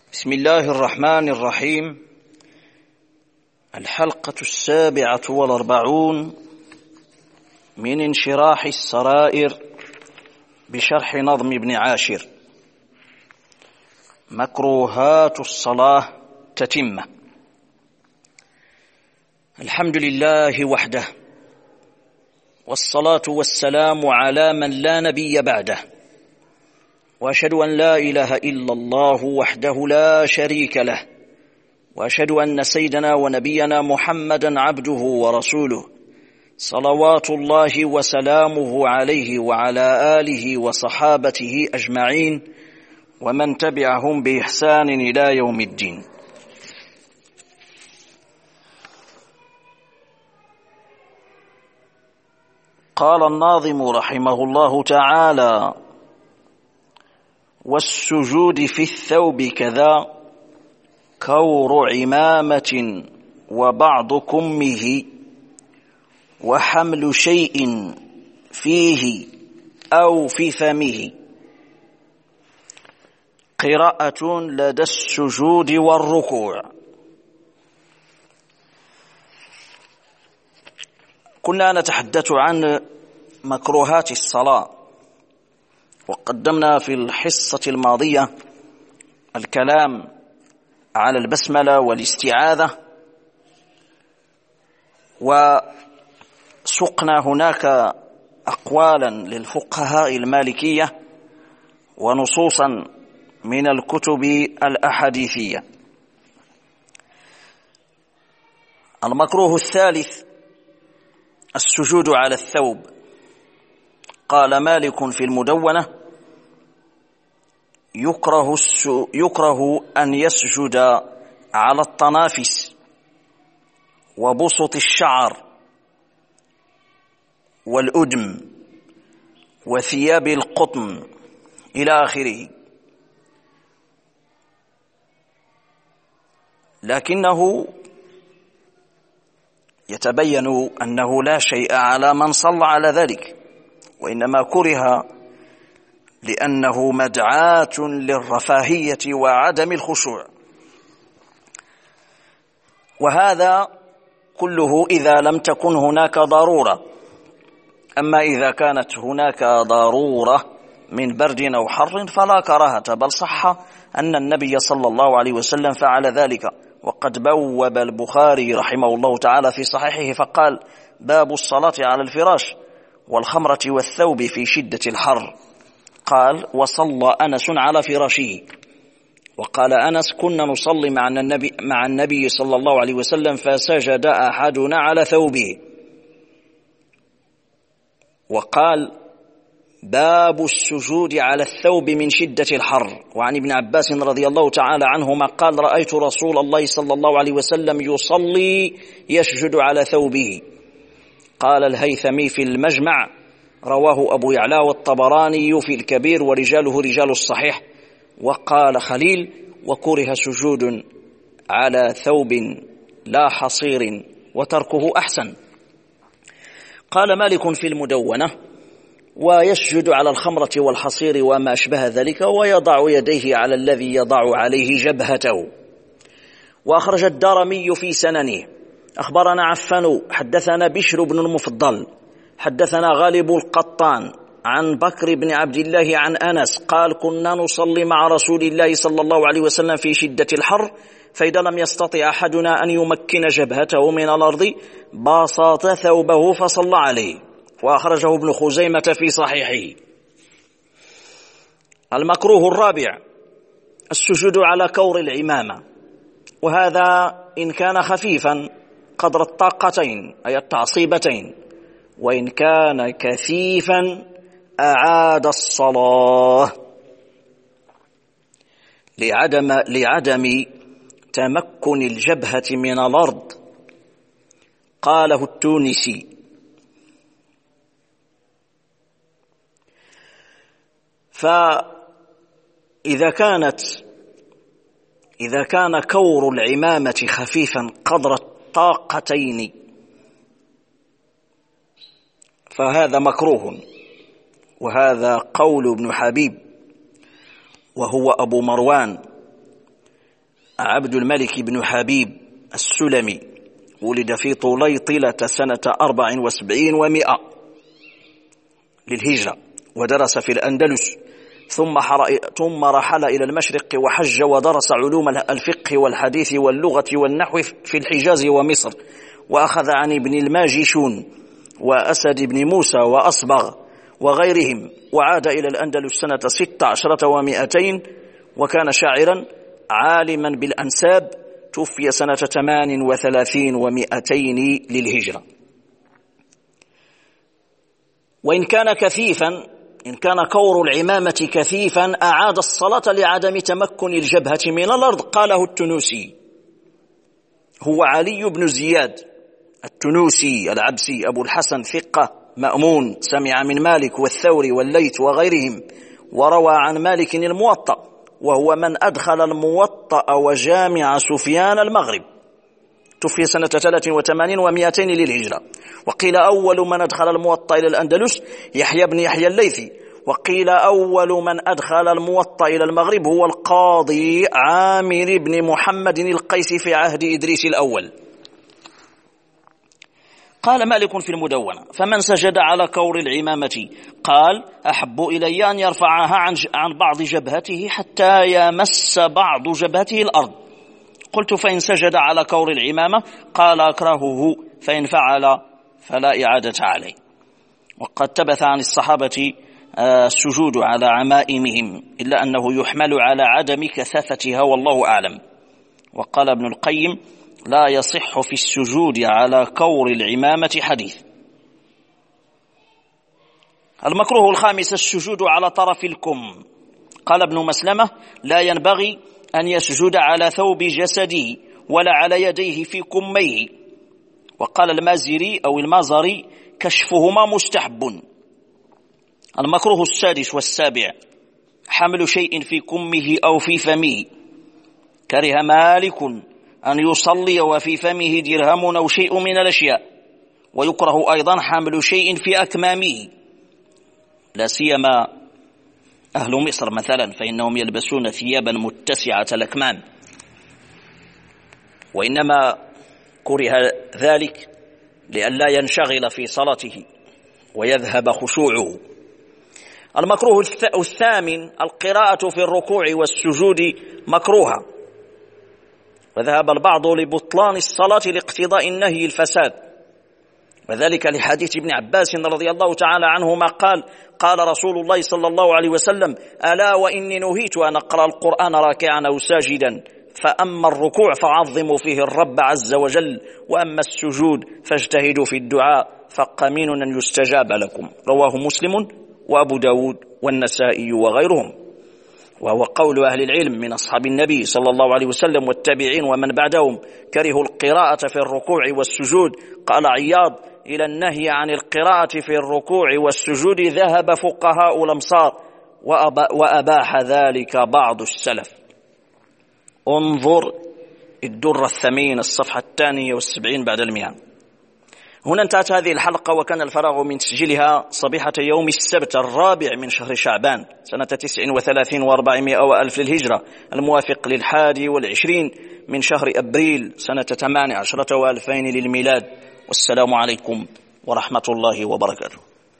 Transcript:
بسم الله الرحمن الرحيم. الحلقة 47 من انشراح السرائر بشرح نظم ابن عاشر. مكروهات الصلاة تتمة. الحمد لله وحده، والصلاة والسلام على من لا نبي بعده، وأشهد أن لا إله إلا الله وحده لا شريك له، وأشهد أن سيدنا ونبينا محمدا عبده ورسوله، صلوات الله وسلامه عليه وعلى آله وصحابته أجمعين ومن تبعهم بإحسان إلى يوم الدين. قال الناظم رحمه الله تعالى: والسجود في الثوب كذا كور عمامة وبعض كمه، وحمل شيء فيه أو في فمه، قراءة لدى السجود والركوع. كنا نتحدث عن مكروهات الصلاة، وقدمنا في الحصة الماضية الكلام على البسملة والاستعاذة، وسقنا هناك أقوالا للفقهاء المالكية ونصوصا من الكتب الأحاديثية. المكروه الثالث السجود على الثوب. قال مالك في المدونة: يكره أن يسجد على الطنافس وبسط الشعر والأدم وثياب القطن إلى آخره، لكنه يتبين أنه لا شيء على من صلى على ذلك، وإنما كره لأنه مدعاة للرفاهية وعدم الخشوع، وهذا كله إذا لم تكن هناك ضرورة. أما إذا كانت هناك ضرورة من برد أو حر فلا كراهة، بل صح أن النبي صلى الله عليه وسلم فعل ذلك. وقد بوب البخاري رحمه الله تعالى في صحيحه فقال: باب الصلاة على الفراش والخمرة والثوب في شدة الحر. قال: وصلى أنس على فراشه. وقال أنس: كنا نصلي مع النبي صلى الله عليه وسلم فسجد أحدنا على ثوبه. وقال: باب السجود على الثوب من شدة الحر. وعن ابن عباس رضي الله تعالى عنهما قال: رأيت رسول الله صلى الله عليه وسلم يصلي يسجد على ثوبه. قال الهيثمي في المجمع: رواه أبو يعلى والطبراني في الكبير ورجاله رجال الصحيح. وقال خليل: وكره سجود على ثوب لا حصير وتركه أحسن. قال مالك في المدونة: ويسجد على الخمرة والحصير وما أشبه ذلك، ويضع يديه على الذي يضع عليه جبهته. وأخرج الدارمي في سننه: أخبرنا عفان حدثنا بشر بن المفضل حدثنا غالب القطان عن بكر بن عبد الله عن أنس قال: كنا نصلي مع رسول الله صلى الله عليه وسلم في شدة الحر، فإذا لم يستطع أحدنا أن يمكن جبهته من الأرض بسط ثوبه فصلى عليه. وأخرجه ابن خزيمة في صحيحه. المكروه الرابع السجود على كور العمامة، وهذا إن كان خفيفا قدر الطاقتين أي التعصيبتين، وإن كان كثيفا أعاد الصلاة لعدم تمكن الجبهة من الأرض. قاله التونسي. فإذا كان كور العمامة خفيفا قدر الطاقتين فهذا مكروه، وهذا قول ابن حبيب وهو أبو مروان عبد الملك بن حبيب السلمي، ولد في طليطلة سنة 74 و100 للهجرة، ودرس في الأندلس، ثم رحل إلى المشرق وحج ودرس علوم الفقه والحديث واللغة والنحو في الحجاز ومصر، وأخذ عن ابن الماجشون وأسد بن موسى وأصبغ وغيرهم، وعاد إلى الأندلس سنة 16 و200، وكان شاعرا عالما بالأنساب، توفي سنة 38 و200 للهجرة. وإن كان كثيفا، إن كان كور العمامة كثيفا أعاد الصلاة لعدم تمكن الجبهة من الأرض. قاله التنوسي، هو علي بن زياد التنوسي العبسي أبو الحسن، ثقة مأمون، سمع من مالك والثوري والليث وغيرهم، وروى عن مالك الموطأ، وهو من أدخل الموطأ وجامع سفيان المغرب، توفي سنة 83 و200 للهجرة. وقيل أول من أدخل الموطأ إلى الأندلس يحيى بن يحيى الليثي، وقيل أول من أدخل الموطأ إلى المغرب هو القاضي عامر بن محمد القيسي في عهد إدريس الأول. قال مالك في المدونة: فمن سجد على كور العمامة قال: أحب إلي أن يرفعها عن بعض جبهته حتى يمس بعض جبهته الأرض. قلت: فإن سجد على كور العمامة قال: أكرهه، فإن فعل فلا إعادة عليه. وقد ثبت عن الصحابة السجود على عمائمهم، إلا أنه يحمل على عدم كثافتها والله أعلم. وقال ابن القيم: لا يصح في السجود على كور العمامة حديث. المكروه الخامس السجود على طرف الكم. قال ابن مسلمة: لا ينبغي أن يسجد على ثوب جسده ولا على يديه في كميه. وقال المازري أو المازري: كشفهما مستحب. المكروه السادس والسابع حمل شيء في كمه أو في فمه. كره مالك أن يصلي وفي فمه درهم أو شيء من الأشياء. ويكره أيضا حمل شيء في أكمامه، لا سيما أهل مصر مثلا، فإنهم يلبسون ثيابا متسعة الأكمام، وإنما كره ذلك لئلا ينشغل في صلاته ويذهب خشوعه. المكروه الثامن القراءة في الركوع والسجود مكروهة، وذهب البعض لبطلان الصلاة لاقتضاء النهي الفساد، وذلك لحديث ابن عباس رضي الله تعالى عنهما قال: قال رسول الله صلى الله عليه وسلم: ألا وإني نهيت أن أقرأ القرآن راكعا أو ساجدا، فأما الركوع فعظموا فيه الرب عز وجل، وأما السجود فاجتهدوا في الدعاء فقمين أن يستجاب لكم. رواه مسلم وأبو داود والنسائي وغيرهم. وهو قول أهل العلم من أصحاب النبي صلى الله عليه وسلم والتابعين ومن بعدهم، كرهوا القراءة في الركوع والسجود. قال عياض: إلى النهي عن القراءة في الركوع والسجود ذهب فقهاء الأمصار، وأباح ذلك بعض السلف. انظر الدر الثمين الصفحة 72 بعد 100. هنا انتهت هذه الحلقة، وكان الفراغ من تسجيلها صبيحة يوم السبت 4 من شهر شعبان سنة 39 و400 وألف للهجرة، الموافق 21 من شهر أبريل سنة 18 و2000 للميلاد. والسلام عليكم ورحمة الله وبركاته.